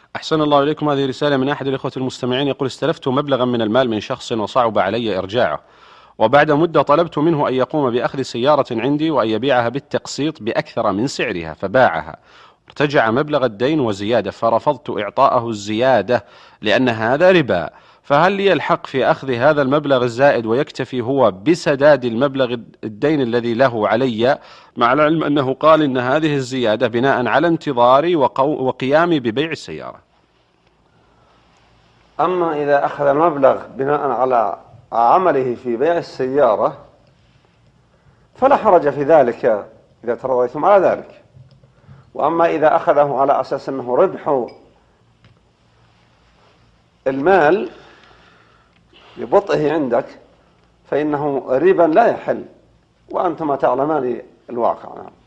أحسن الله إليكم. هذه رسالة من أحد الإخوة المستمعين يقول: استلفت مبلغا من المال من شخص وصعب علي إرجاعه، وبعد مدة طلبت منه أن يقوم بأخذ سيارة عندي وأن يبيعها بالتقسيط بأكثر من سعرها، فباعها، ارتجع مبلغ الدين وزيادة، فرفضت إعطاءه الزيادة لأن هذا ربا، فهل لي الحق في أخذ هذا المبلغ الزائد ويكتفي هو بسداد المبلغ الدين الذي له علي، مع العلم أنه قال إن هذه الزيادة بناء على انتظاري وقيامي ببيع السيارة؟ أما إذا أخذ المبلغ بناء على عمله في بيع السيارة فلا حرج في ذلك إذا تراضيتم على ذلك. وأما إذا أخذه على أساس أنه ربح المال ببطئه عندك فإنه ربا لا يحل، وأنتما تعلمان الواقع.